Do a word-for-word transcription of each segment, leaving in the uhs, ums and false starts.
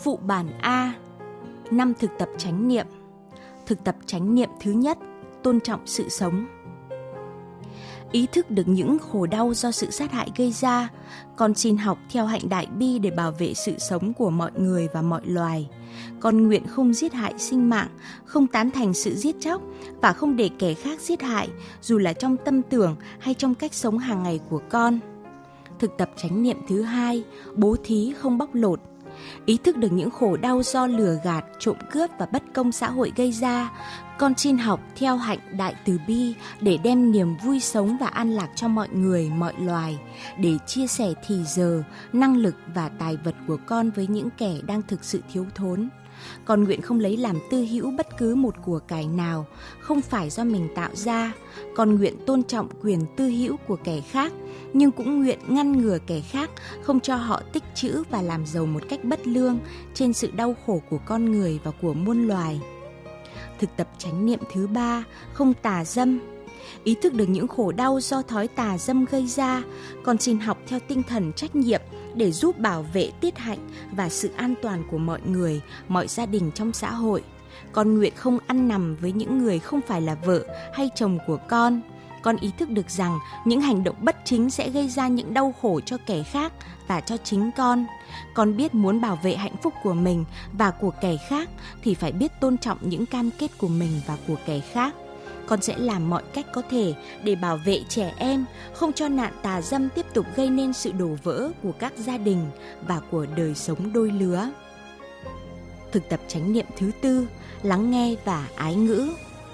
Phụ bản A. Năm thực tập chánh niệm. Thực tập chánh niệm thứ nhất, tôn trọng sự sống. Ý thức được những khổ đau do sự sát hại gây ra, con xin học theo hạnh đại bi để bảo vệ sự sống của mọi người và mọi loài. Con nguyện không giết hại sinh mạng, không tán thành sự giết chóc và không để kẻ khác giết hại, dù là trong tâm tưởng hay trong cách sống hàng ngày của con. Thực tập chánh niệm thứ hai, bố thí không bóc lột. Ý thức được những khổ đau do lừa gạt, trộm cướp và bất công xã hội gây ra, con xin học theo hạnh đại từ bi để đem niềm vui sống và an lạc cho mọi người, mọi loài, để chia sẻ thì giờ, năng lực và tài vật của con với những kẻ đang thực sự thiếu thốn. Con nguyện không lấy làm tư hữu bất cứ một của cải nào, không phải do mình tạo ra. Con nguyện tôn trọng quyền tư hữu của kẻ khác, nhưng cũng nguyện ngăn ngừa kẻ khác không cho họ tích trữ và làm giàu một cách bất lương trên sự đau khổ của con người và của muôn loài. Thực tập chánh niệm thứ ba, không tà dâm. Ý thức được những khổ đau do thói tà dâm gây ra, con xin học theo tinh thần trách nhiệm để giúp bảo vệ tiết hạnh và sự an toàn của mọi người, mọi gia đình trong xã hội. Con nguyện không ăn nằm với những người không phải là vợ hay chồng của con. Con ý thức được rằng những hành động bất chính sẽ gây ra những đau khổ cho kẻ khác và cho chính con. Con biết muốn bảo vệ hạnh phúc của mình và của kẻ khác thì phải biết tôn trọng những cam kết của mình và của kẻ khác. Con sẽ làm mọi cách có thể để bảo vệ trẻ em, không cho nạn tà dâm tiếp tục gây nên sự đổ vỡ của các gia đình và của đời sống đôi lứa. Thực tập chánh niệm thứ tư, lắng nghe và ái ngữ.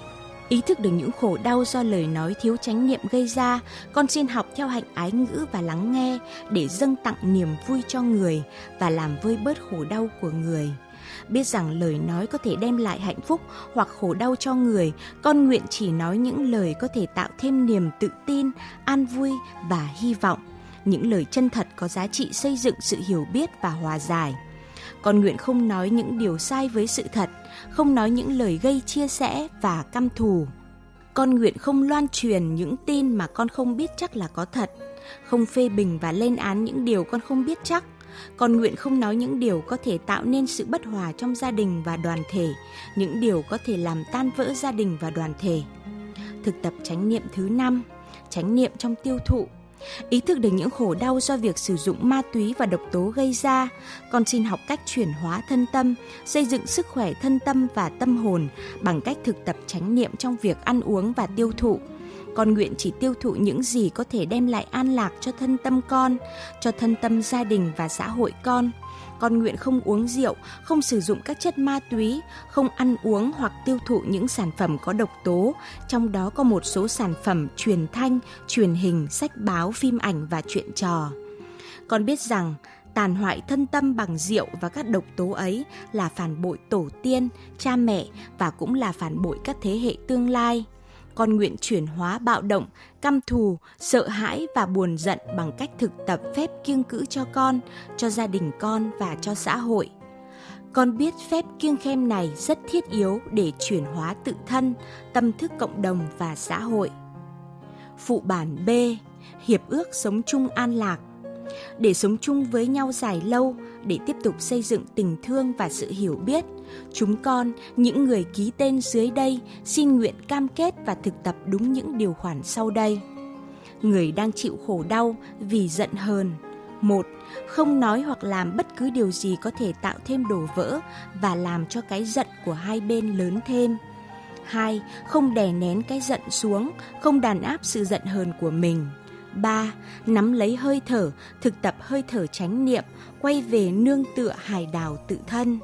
Ý thức được những khổ đau do lời nói thiếu chánh niệm gây ra, con xin học theo hạnh ái ngữ và lắng nghe để dâng tặng niềm vui cho người và làm vơi bớt khổ đau của người. Biết rằng lời nói có thể đem lại hạnh phúc hoặc khổ đau cho người, con nguyện chỉ nói những lời có thể tạo thêm niềm tự tin, an vui và hy vọng. Những lời chân thật có giá trị xây dựng sự hiểu biết và hòa giải. Con nguyện không nói những điều sai với sự thật, không nói những lời gây chia rẽ và căm thù. Con nguyện không loan truyền những tin mà con không biết chắc là có thật, không phê bình và lên án những điều con không biết chắc. Con nguyện không nói những điều có thể tạo nên sự bất hòa trong gia đình và đoàn thể, những điều có thể làm tan vỡ gia đình và đoàn thể. Thực tập chánh niệm thứ năm, chánh niệm trong tiêu thụ. Ý thức được những khổ đau do việc sử dụng ma túy và độc tố gây ra, con xin học cách chuyển hóa thân tâm, xây dựng sức khỏe thân tâm và tâm hồn bằng cách thực tập chánh niệm trong việc ăn uống và tiêu thụ. Con nguyện chỉ tiêu thụ những gì có thể đem lại an lạc cho thân tâm con, cho thân tâm gia đình và xã hội con. Con nguyện không uống rượu, không sử dụng các chất ma túy, không ăn uống hoặc tiêu thụ những sản phẩm có độc tố, trong đó có một số sản phẩm truyền thanh, truyền hình, sách báo, phim ảnh và truyện trò. Con biết rằng tàn hoại thân tâm bằng rượu và các độc tố ấy là phản bội tổ tiên, cha mẹ và cũng là phản bội các thế hệ tương lai. Con nguyện chuyển hóa bạo động, căm thù, sợ hãi và buồn giận bằng cách thực tập phép kiêng cữ cho con, cho gia đình con và cho xã hội. Con biết phép kiêng khem này rất thiết yếu để chuyển hóa tự thân, tâm thức cộng đồng và xã hội. Phụ bản B. Hiệp ước sống chung an lạc. Để sống chung với nhau dài lâu, để tiếp tục xây dựng tình thương và sự hiểu biết, chúng con, những người ký tên dưới đây, xin nguyện cam kết và thực tập đúng những điều khoản sau đây. Người đang chịu khổ đau vì giận hờn. một. Không nói hoặc làm bất cứ điều gì có thể tạo thêm đổ vỡ và làm cho cái giận của hai bên lớn thêm. hai. Không đè nén cái giận xuống, không đàn áp sự giận hờn của mình. ba. Nắm lấy hơi thở, thực tập hơi thở chánh niệm, quay về nương tựa hải đảo tự thân.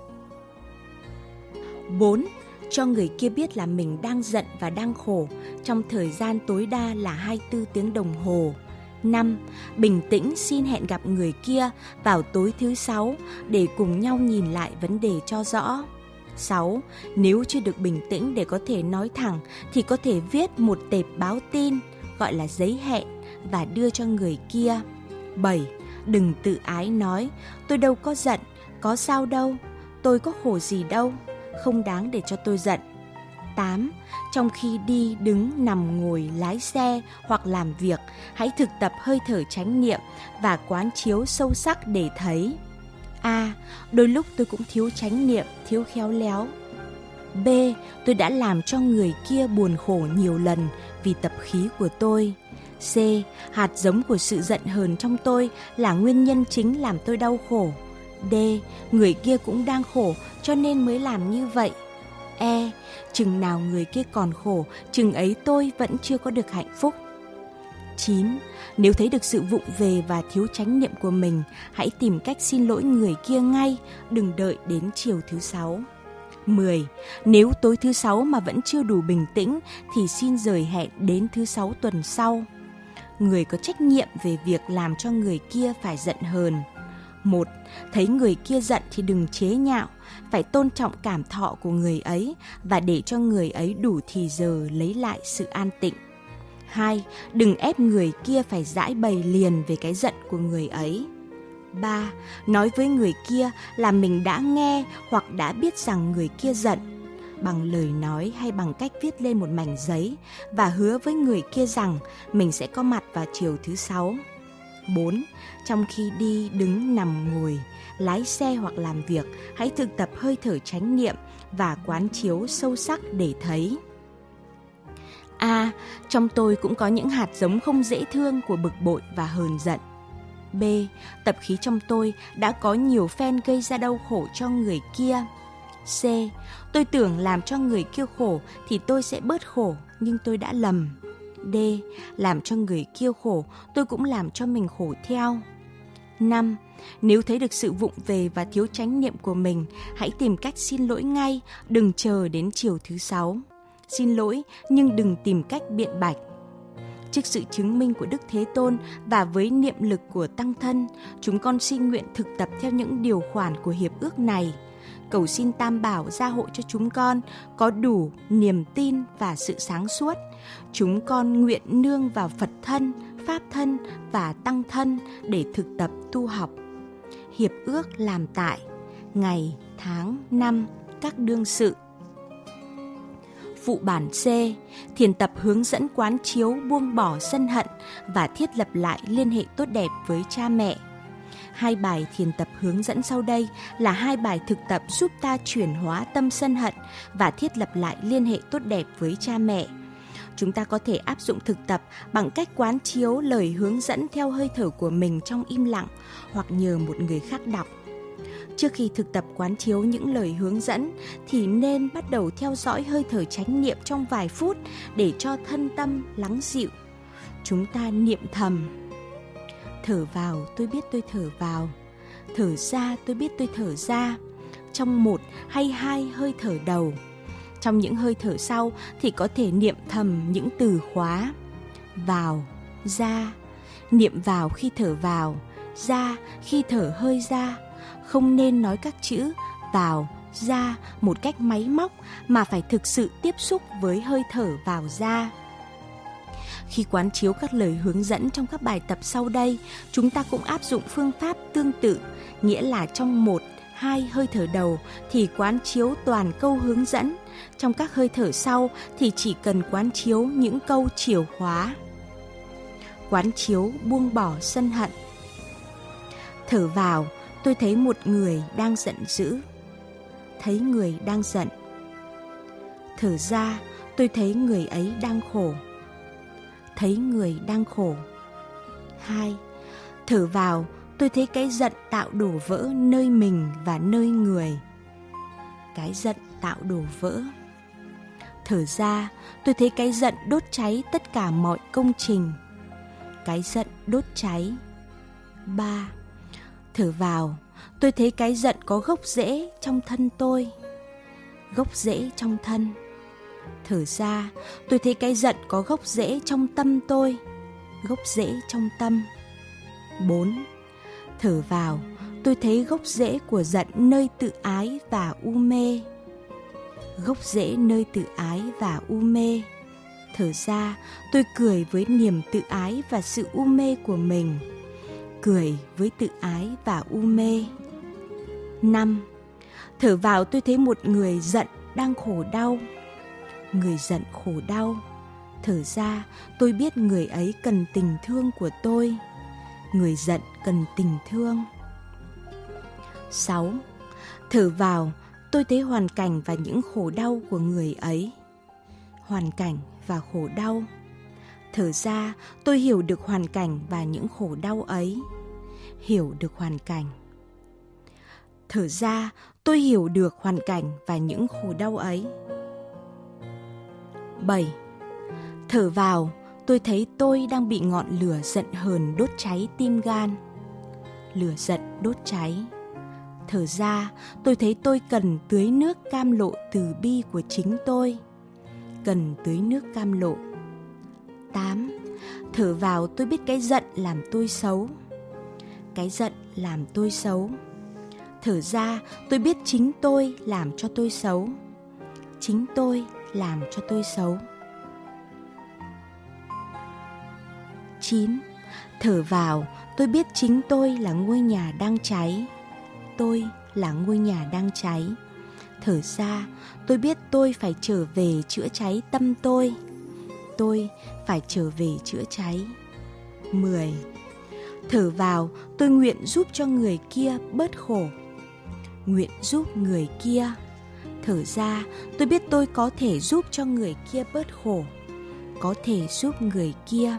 bốn. Cho người kia biết là mình đang giận và đang khổ, trong thời gian tối đa là hai mươi bốn tiếng đồng hồ. năm. Bình tĩnh xin hẹn gặp người kia vào tối thứ sáu để cùng nhau nhìn lại vấn đề cho rõ. sáu. Nếu chưa được bình tĩnh để có thể nói thẳng thì có thể viết một tệp báo tin, gọi là giấy hẹn, và đưa cho người kia. bảy. Đừng tự ái nói, tôi đâu có giận, có sao đâu, tôi có khổ gì đâu, không đáng để cho tôi giận. tám. Trong khi đi, đứng, nằm, ngồi, lái xe hoặc làm việc, hãy thực tập hơi thở chánh niệm và quán chiếu sâu sắc để thấy: A. Đôi lúc tôi cũng thiếu chánh niệm, thiếu khéo léo. B. Tôi đã làm cho người kia buồn khổ nhiều lần vì tập khí của tôi. C. Hạt giống của sự giận hờn trong tôi là nguyên nhân chính làm tôi đau khổ. D. Người kia cũng đang khổ cho nên mới làm như vậy. E. Chừng nào người kia còn khổ, chừng ấy tôi vẫn chưa có được hạnh phúc. chín. Nếu thấy được sự vụng về và thiếu chánh niệm của mình, hãy tìm cách xin lỗi người kia ngay, đừng đợi đến chiều thứ sáu. mười. Nếu tối thứ sáu mà vẫn chưa đủ bình tĩnh thì xin rời hẹn đến thứ sáu tuần sau. Người có trách nhiệm về việc làm cho người kia phải giận hờn. một. Thấy người kia giận thì đừng chế nhạo, phải tôn trọng cảm thọ của người ấy và để cho người ấy đủ thì giờ lấy lại sự an tịnh. hai. Đừng ép người kia phải giải bày liền về cái giận của người ấy. ba. Nói với người kia là mình đã nghe hoặc đã biết rằng người kia giận, bằng lời nói hay bằng cách viết lên một mảnh giấy và hứa với người kia rằng mình sẽ có mặt vào chiều thứ sáu. bốn. Trong khi đi, đứng, nằm, ngồi, lái xe hoặc làm việc, hãy thực tập hơi thở chánh niệm và quán chiếu sâu sắc để thấy: A. Trong tôi cũng có những hạt giống không dễ thương của bực bội và hờn giận. B. Tập khí trong tôi đã có nhiều phen gây ra đau khổ cho người kia. C. Tôi tưởng làm cho người kia khổ thì tôi sẽ bớt khổ, nhưng tôi đã lầm. D. Làm cho người kia khổ, tôi cũng làm cho mình khổ theo. năm. Nếu thấy được sự vụng về và thiếu chánh niệm của mình, hãy tìm cách xin lỗi ngay, đừng chờ đến chiều thứ sáu. Xin lỗi nhưng đừng tìm cách biện bạch. Trước sự chứng minh của Đức Thế Tôn và với niệm lực của Tăng Thân, chúng con xin nguyện thực tập theo những điều khoản của hiệp ước này. Cầu xin Tam Bảo gia hộ cho chúng con có đủ niềm tin và sự sáng suốt. Chúng con nguyện nương vào Phật thân, Pháp thân và Tăng thân để thực tập tu học. Hiệp ước làm tại ngày, tháng, năm các đương sự. Phụ bản C. Thiền tập hướng dẫn quán chiếu buông bỏ sân hận và thiết lập lại liên hệ tốt đẹp với cha mẹ. Hai bài thiền tập hướng dẫn sau đây là hai bài thực tập giúp ta chuyển hóa tâm sân hận và thiết lập lại liên hệ tốt đẹp với cha mẹ. Chúng ta có thể áp dụng thực tập bằng cách quán chiếu lời hướng dẫn theo hơi thở của mình trong im lặng hoặc nhờ một người khác đọc. Trước khi thực tập quán chiếu những lời hướng dẫn thì nên bắt đầu theo dõi hơi thở chánh niệm trong vài phút để cho thân tâm lắng dịu. Chúng ta niệm thầm: thở vào tôi biết tôi thở vào, thở ra tôi biết tôi thở ra, trong một hay hai hơi thở đầu. Trong những hơi thở sau thì có thể niệm thầm những từ khóa: vào, ra. Niệm vào khi thở vào, ra khi thở hơi ra. Không nên nói các chữ vào, ra một cách máy móc mà phải thực sự tiếp xúc với hơi thở vào ra. Khi quán chiếu các lời hướng dẫn trong các bài tập sau đây, chúng ta cũng áp dụng phương pháp tương tự, nghĩa là trong một, hai hơi thở đầu thì quán chiếu toàn câu hướng dẫn, trong các hơi thở sau thì chỉ cần quán chiếu những câu chìa khóa. Quán chiếu buông bỏ sân hận. Thở vào, tôi thấy một người đang giận dữ. Thấy người đang giận. Thở ra, tôi thấy người ấy đang khổ. Thấy người đang khổ. Hai. Thở vào, tôi thấy cái giận tạo đổ vỡ nơi mình và nơi người. Cái giận tạo đổ vỡ. Thở ra, tôi thấy cái giận đốt cháy tất cả mọi công trình. Cái giận đốt cháy. Ba. Thở vào, tôi thấy cái giận có gốc rễ trong thân tôi. Gốc rễ trong thân. Thở ra, tôi thấy cái giận có gốc rễ trong tâm tôi. Gốc rễ trong tâm. Bốn. Thở vào, tôi thấy gốc rễ của giận nơi tự ái và u mê. Gốc rễ nơi tự ái và u mê. Thở ra, tôi cười với niềm tự ái và sự u mê của mình. Cười với tự ái và u mê. Năm. Thở vào, tôi thấy một người giận đang khổ đau. Người giận khổ đau. Thở ra, tôi biết người ấy cần tình thương của tôi. Người giận cần tình thương. sáu. Thở vào, tôi thấy hoàn cảnh và những khổ đau của người ấy. Hoàn cảnh và khổ đau. Thở ra, tôi hiểu được hoàn cảnh và những khổ đau ấy. Hiểu được hoàn cảnh. Thở ra, tôi hiểu được hoàn cảnh và những khổ đau ấy. bảy. Thở vào, tôi thấy tôi đang bị ngọn lửa giận hờn đốt cháy tim gan. Lửa giận đốt cháy. Thở ra, tôi thấy tôi cần tưới nước cam lộ từ bi của chính tôi. Cần tưới nước cam lộ. tám. Thở vào, tôi biết cái giận làm tôi xấu. Cái giận làm tôi xấu. Thở ra, tôi biết chính tôi làm cho tôi xấu. Chính tôi làm cho tôi xấu. chín. Thở vào, tôi biết chính tôi là ngôi nhà đang cháy. Tôi là ngôi nhà đang cháy. Thở ra, tôi biết tôi phải trở về chữa cháy tâm tôi. Tôi phải trở về chữa cháy. mười. Thở vào, tôi nguyện giúp cho người kia bớt khổ. Nguyện giúp người kia. Thở ra, tôi biết tôi có thể giúp cho người kia bớt khổ. Có thể giúp người kia.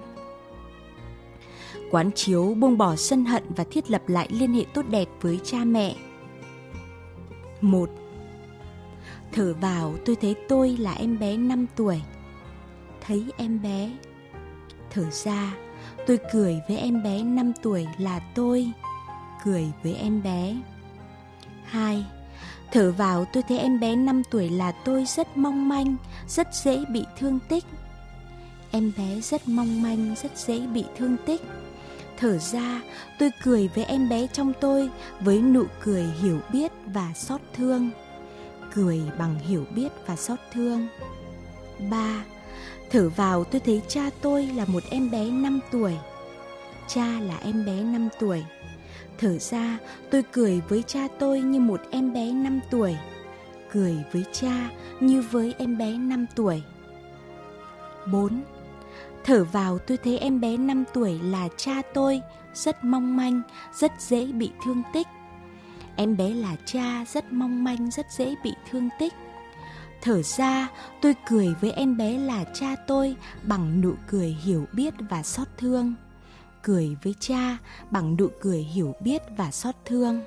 Quán chiếu buông bỏ sân hận và thiết lập lại liên hệ tốt đẹp với cha mẹ. một. Thở vào, tôi thấy tôi là em bé năm tuổi. Thấy em bé. Thở ra, tôi cười với em bé năm tuổi là tôi. Cười với em bé. hai. Thở vào, tôi thấy em bé năm tuổi là tôi rất mong manh, rất dễ bị thương tích. Em bé rất mong manh, rất dễ bị thương tích. Thở ra, tôi cười với em bé trong tôi với nụ cười hiểu biết và xót thương. Cười bằng hiểu biết và xót thương. ba. Thở vào, tôi thấy cha tôi là một em bé năm tuổi. Cha là em bé năm tuổi. Thở ra, tôi cười với cha tôi như một em bé năm tuổi. Cười với cha như với em bé năm tuổi. bốn. Thở vào, tôi thấy em bé năm tuổi là cha tôi, rất mong manh, rất dễ bị thương tích. Em bé là cha, rất mong manh, rất dễ bị thương tích. Thở ra, tôi cười với em bé là cha tôi bằng nụ cười hiểu biết và xót thương. Cười với cha bằng nụ cười hiểu biết và xót thương.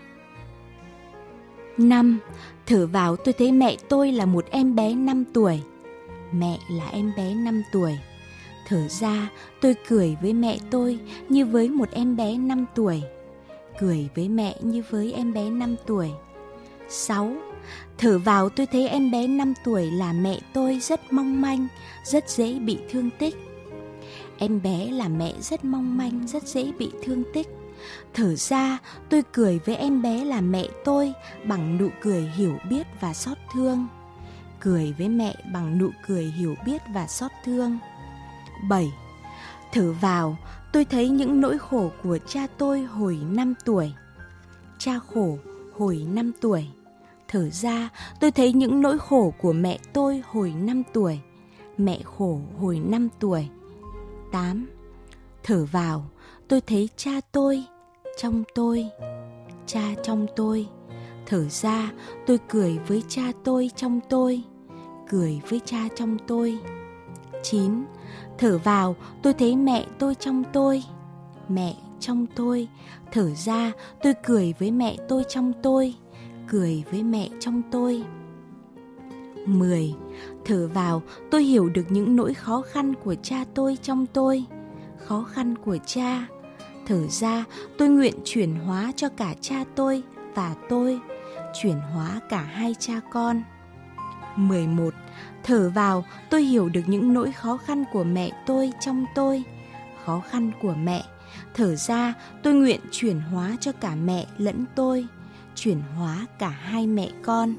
năm. Thở vào, tôi thấy mẹ tôi là một em bé năm tuổi. Mẹ là em bé năm tuổi. Thở ra, tôi cười với mẹ tôi như với một em bé năm tuổi. Cười với mẹ như với em bé năm tuổi. sáu. Thở vào, tôi thấy em bé năm tuổi là mẹ tôi rất mong manh, rất dễ bị thương tích. Em bé là mẹ rất mong manh, rất dễ bị thương tích. Thở ra, tôi cười với em bé là mẹ tôi bằng nụ cười hiểu biết và xót thương. Cười với mẹ bằng nụ cười hiểu biết và xót thương. bảy. Thở vào, tôi thấy những nỗi khổ của cha tôi hồi năm tuổi. Cha khổ hồi năm tuổi. Thở ra, tôi thấy những nỗi khổ của mẹ tôi hồi năm tuổi. Mẹ khổ hồi năm tuổi. tám. Thở vào, tôi thấy cha tôi trong tôi. Cha trong tôi. Thở ra, tôi cười với cha tôi trong tôi. Cười với cha trong tôi. chín. Thở vào, tôi thấy mẹ tôi trong tôi. Mẹ trong tôi. Thở ra, tôi cười với mẹ tôi trong tôi. Cười với mẹ trong tôi. mười. Thở vào, tôi hiểu được những nỗi khó khăn của cha tôi trong tôi. Khó khăn của cha. Thở ra, tôi nguyện chuyển hóa cho cả cha tôi và tôi. Chuyển hóa cả hai cha con. mười một. Thở vào, tôi hiểu được những nỗi khó khăn của mẹ tôi trong tôi. Khó khăn của mẹ. Thở ra, tôi nguyện chuyển hóa cho cả mẹ lẫn tôi. Chuyển hóa cả hai mẹ con.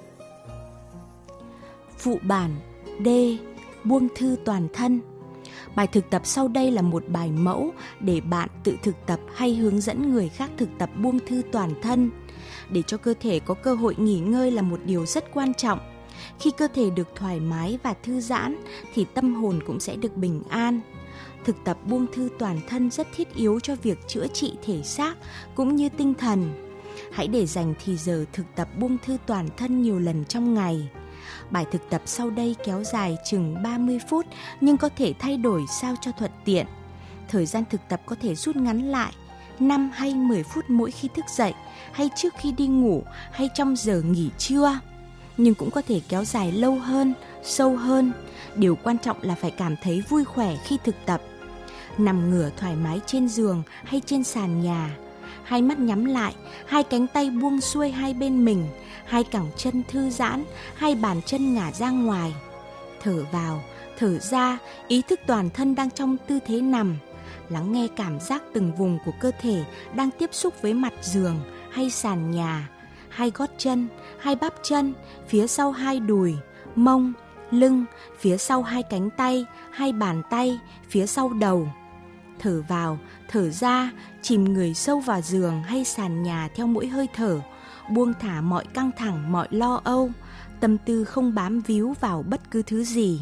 Phụ bản D. Buông thư toàn thân. Bài thực tập sau đây là một bài mẫu để bạn tự thực tập hay hướng dẫn người khác thực tập buông thư toàn thân. Để cho cơ thể có cơ hội nghỉ ngơi là một điều rất quan trọng. Khi cơ thể được thoải mái và thư giãn thì tâm hồn cũng sẽ được bình an. Thực tập buông thư toàn thân rất thiết yếu cho việc chữa trị thể xác cũng như tinh thần. Hãy để dành thì giờ thực tập buông thư toàn thân nhiều lần trong ngày. Bài thực tập sau đây kéo dài chừng ba mươi phút nhưng có thể thay đổi sao cho thuận tiện. Thời gian thực tập có thể rút ngắn lại năm hay mười phút mỗi khi thức dậy, hay trước khi đi ngủ, hay trong giờ nghỉ trưa. Nhưng cũng có thể kéo dài lâu hơn, sâu hơn. Điều quan trọng là phải cảm thấy vui khỏe khi thực tập. Nằm ngửa thoải mái trên giường hay trên sàn nhà. Hai mắt nhắm lại, hai cánh tay buông xuôi hai bên mình, hai cẳng chân thư giãn, hai bàn chân ngả ra ngoài. Thở vào, thở ra, ý thức toàn thân đang trong tư thế nằm. Lắng nghe cảm giác từng vùng của cơ thể đang tiếp xúc với mặt giường hay sàn nhà, hai gót chân, hai bắp chân, phía sau hai đùi, mông, lưng, phía sau hai cánh tay, hai bàn tay, phía sau đầu. Thở vào, thở ra, chìm người sâu vào giường hay sàn nhà theo mỗi hơi thở, buông thả mọi căng thẳng, mọi lo âu, tâm tư không bám víu vào bất cứ thứ gì.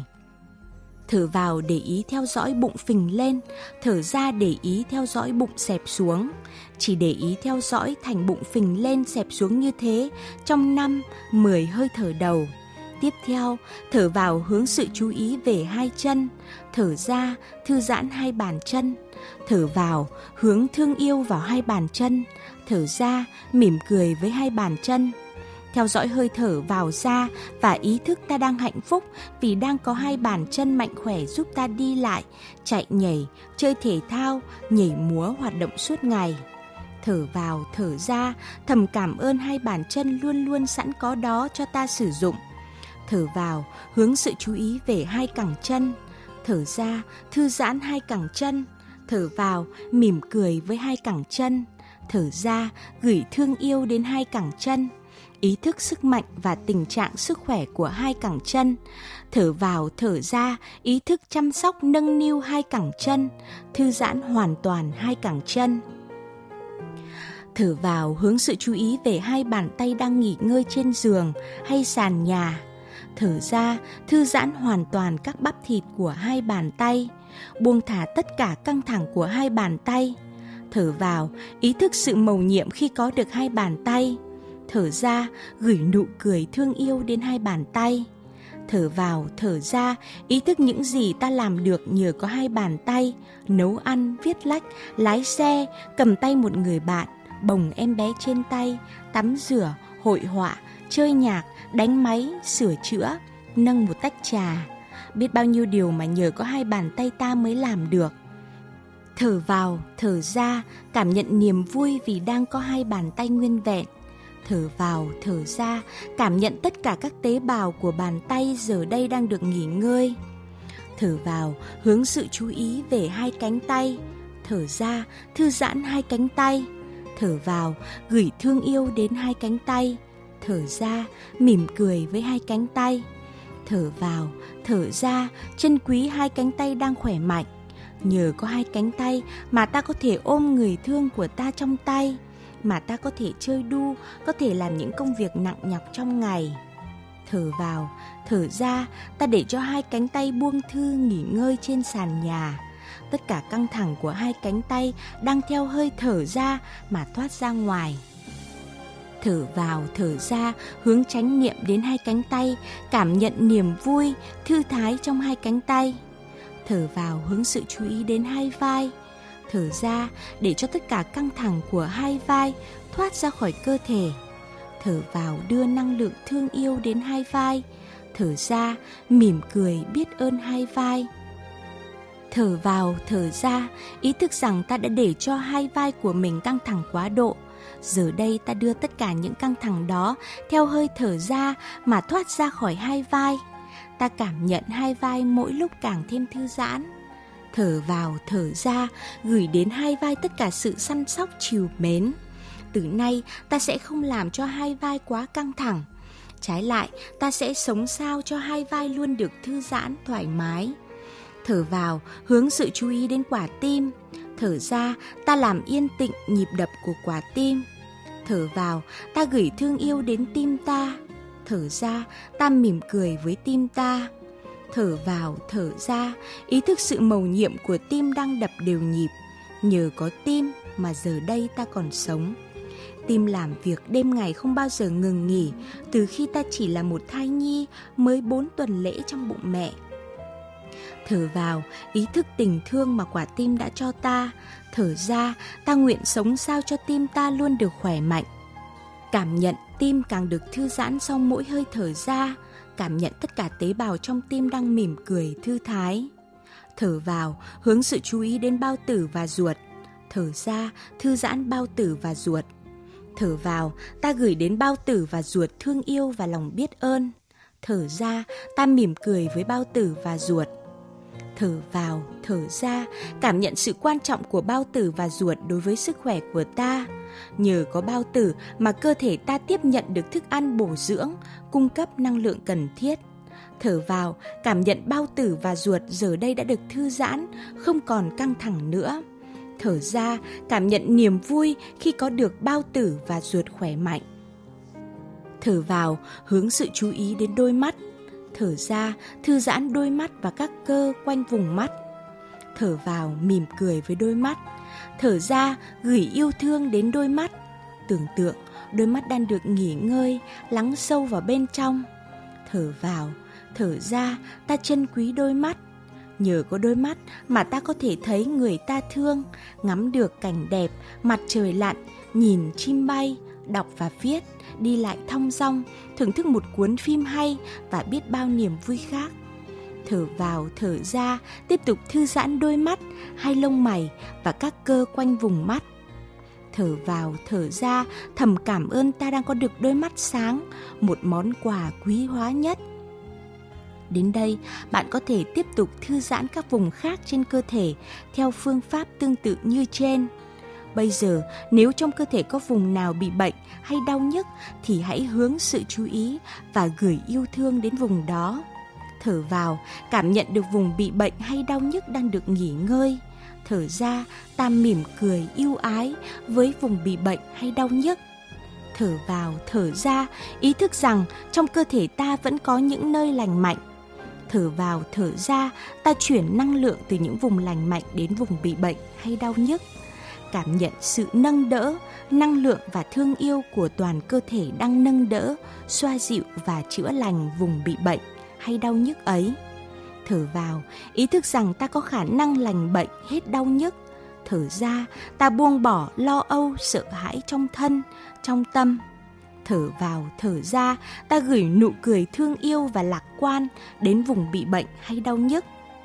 Thở vào để ý theo dõi bụng phình lên, thở ra để ý theo dõi bụng xẹp xuống. Chỉ để ý theo dõi thành bụng phình lên xẹp xuống như thế trong năm, mười hơi thở đầu. Tiếp theo, thở vào hướng sự chú ý về hai chân, thở ra thư giãn hai bàn chân. Thở vào hướng thương yêu vào hai bàn chân, thở ra mỉm cười với hai bàn chân. Theo dõi hơi thở vào ra và ý thức ta đang hạnh phúc vì đang có hai bàn chân mạnh khỏe giúp ta đi lại, chạy nhảy, chơi thể thao, nhảy múa hoạt động suốt ngày. Thở vào, thở ra, thầm cảm ơn hai bàn chân luôn luôn sẵn có đó cho ta sử dụng. Thở vào, hướng sự chú ý về hai cẳng chân. Thở ra, thư giãn hai cẳng chân. Thở vào, mỉm cười với hai cẳng chân. Thở ra, gửi thương yêu đến hai cẳng chân. Ý thức sức mạnh và tình trạng sức khỏe của hai cẳng chân. Thở vào, thở ra, ý thức chăm sóc nâng niu hai cẳng chân. Thư giãn hoàn toàn hai cẳng chân. Thở vào, hướng sự chú ý về hai bàn tay đang nghỉ ngơi trên giường hay sàn nhà. Thở ra, thư giãn hoàn toàn các bắp thịt của hai bàn tay, buông thả tất cả căng thẳng của hai bàn tay. Thở vào, ý thức sự mầu nhiệm khi có được hai bàn tay. Thở ra, gửi nụ cười thương yêu đến hai bàn tay. Thở vào, thở ra, ý thức những gì ta làm được nhờ có hai bàn tay: nấu ăn, viết lách, lái xe, cầm tay một người bạn, bồng em bé trên tay, tắm rửa, hội họa, chơi nhạc, đánh máy, sửa chữa, nâng một tách trà. Biết bao nhiêu điều mà nhờ có hai bàn tay ta mới làm được. Thở vào, thở ra, cảm nhận niềm vui vì đang có hai bàn tay nguyên vẹn. Thở vào, thở ra, cảm nhận tất cả các tế bào của bàn tay giờ đây đang được nghỉ ngơi. Thở vào, hướng sự chú ý về hai cánh tay. Thở ra, thư giãn hai cánh tay. Thở vào, gửi thương yêu đến hai cánh tay. Thở ra, mỉm cười với hai cánh tay. Thở vào, thở ra, trân quý hai cánh tay đang khỏe mạnh. Nhờ có hai cánh tay mà ta có thể ôm người thương của ta trong tay, mà ta có thể chơi đu, có thể làm những công việc nặng nhọc trong ngày. Thở vào, thở ra, ta để cho hai cánh tay buông thư nghỉ ngơi trên sàn nhà. Tất cả căng thẳng của hai cánh tay đang theo hơi thở ra mà thoát ra ngoài. Thở vào, thở ra, hướng chánh niệm đến hai cánh tay, cảm nhận niềm vui, thư thái trong hai cánh tay. Thở vào, hướng sự chú ý đến hai vai. Thở ra, để cho tất cả căng thẳng của hai vai thoát ra khỏi cơ thể. Thở vào, đưa năng lượng thương yêu đến hai vai. Thở ra, mỉm cười biết ơn hai vai. Thở vào, thở ra, ý thức rằng ta đã để cho hai vai của mình căng thẳng quá độ. Giờ đây ta đưa tất cả những căng thẳng đó theo hơi thở ra mà thoát ra khỏi hai vai. Ta cảm nhận hai vai mỗi lúc càng thêm thư giãn. Thở vào, thở ra, gửi đến hai vai tất cả sự săn sóc trìu mến. Từ nay, ta sẽ không làm cho hai vai quá căng thẳng. Trái lại, ta sẽ sống sao cho hai vai luôn được thư giãn, thoải mái. Thở vào, hướng sự chú ý đến quả tim. Thở ra, ta làm yên tĩnh nhịp đập của quả tim. Thở vào, ta gửi thương yêu đến tim ta. Thở ra, ta mỉm cười với tim ta. Thở vào, thở ra, ý thức sự mầu nhiệm của tim đang đập đều nhịp. Nhờ có tim mà giờ đây ta còn sống. Tim làm việc đêm ngày không bao giờ ngừng nghỉ từ khi ta chỉ là một thai nhi mới bốn tuần lễ trong bụng mẹ. Thở vào ý thức tình thương mà quả tim đã cho ta. Thở ra ta nguyện sống sao cho tim ta luôn được khỏe mạnh. Cảm nhận tim càng được thư giãn sau mỗi hơi thở ra. Cảm nhận tất cả tế bào trong tim đang mỉm cười thư thái. Thở vào hướng sự chú ý đến bao tử và ruột. Thở ra thư giãn bao tử và ruột. Thở vào ta gửi đến bao tử và ruột thương yêu và lòng biết ơn. Thở ra ta mỉm cười với bao tử và ruột. Thở vào, thở ra, cảm nhận sự quan trọng của bao tử và ruột đối với sức khỏe của ta. Nhờ có bao tử mà cơ thể ta tiếp nhận được thức ăn bổ dưỡng, cung cấp năng lượng cần thiết. Thở vào, cảm nhận bao tử và ruột giờ đây đã được thư giãn, không còn căng thẳng nữa. Thở ra, cảm nhận niềm vui khi có được bao tử và ruột khỏe mạnh. Thở vào, hướng sự chú ý đến đôi mắt. Thở ra, thư giãn đôi mắt và các cơ quanh vùng mắt. Thở vào, mỉm cười với đôi mắt. Thở ra, gửi yêu thương đến đôi mắt. Tưởng tượng đôi mắt đang được nghỉ ngơi, lắng sâu vào bên trong. Thở vào, thở ra, ta trân quý đôi mắt. Nhờ có đôi mắt mà ta có thể thấy người ta thương, ngắm được cảnh đẹp, mặt trời lặn, nhìn chim bay, đọc và viết, đi lại thong dong, thưởng thức một cuốn phim hay và biết bao niềm vui khác. Thở vào, thở ra, tiếp tục thư giãn đôi mắt, hai lông mày và các cơ quanh vùng mắt. Thở vào, thở ra, thầm cảm ơn ta đang có được đôi mắt sáng, một món quà quý hóa nhất. Đến đây, bạn có thể tiếp tục thư giãn các vùng khác trên cơ thể theo phương pháp tương tự như trên. Bây giờ, nếu trong cơ thể có vùng nào bị bệnh hay đau nhức thì hãy hướng sự chú ý và gửi yêu thương đến vùng đó. Thở vào, cảm nhận được vùng bị bệnh hay đau nhức đang được nghỉ ngơi. Thở ra, ta mỉm cười yêu ái với vùng bị bệnh hay đau nhức. Thở vào, thở ra, ý thức rằng trong cơ thể ta vẫn có những nơi lành mạnh. Thở vào, thở ra, ta chuyển năng lượng từ những vùng lành mạnh đến vùng bị bệnh hay đau nhức. Cảm nhận sự nâng đỡ, năng lượng và thương yêu của toàn cơ thể đang nâng đỡ, xoa dịu và chữa lành vùng bị bệnh hay đau nhức ấy. Thở vào, ý thức rằng ta có khả năng lành bệnh hết đau nhức. Thở ra, ta buông bỏ lo âu, sợ hãi trong thân, trong tâm. Thở vào, thở ra, ta gửi nụ cười thương yêu và lạc quan đến vùng bị bệnh hay đau nhức.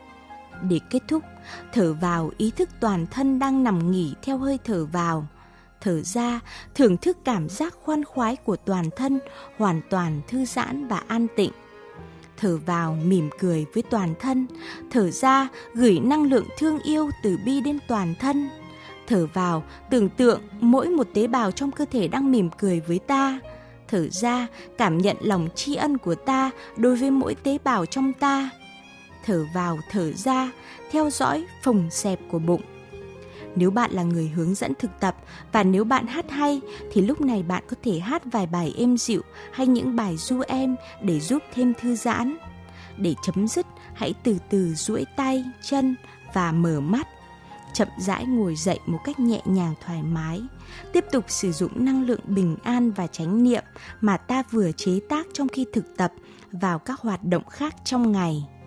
Để kết thúc, thở vào ý thức toàn thân đang nằm nghỉ theo hơi thở vào. Thở ra, thưởng thức cảm giác khoan khoái của toàn thân, hoàn toàn thư giãn và an tịnh. Thở vào, mỉm cười với toàn thân. Thở ra, gửi năng lượng thương yêu từ bi đến toàn thân. Thở vào, tưởng tượng mỗi một tế bào trong cơ thể đang mỉm cười với ta. Thở ra, cảm nhận lòng tri ân của ta đối với mỗi tế bào trong ta. Thở vào, thở ra, theo dõi phồng xẹp của bụng. Nếu bạn là người hướng dẫn thực tập và nếu bạn hát hay thì lúc này bạn có thể hát vài bài êm dịu hay những bài du em để giúp thêm thư giãn. Để chấm dứt, hãy từ từ duỗi tay, chân và mở mắt. Chậm rãi ngồi dậy một cách nhẹ nhàng thoải mái. Tiếp tục sử dụng năng lượng bình an và chánh niệm mà ta vừa chế tác trong khi thực tập vào các hoạt động khác trong ngày.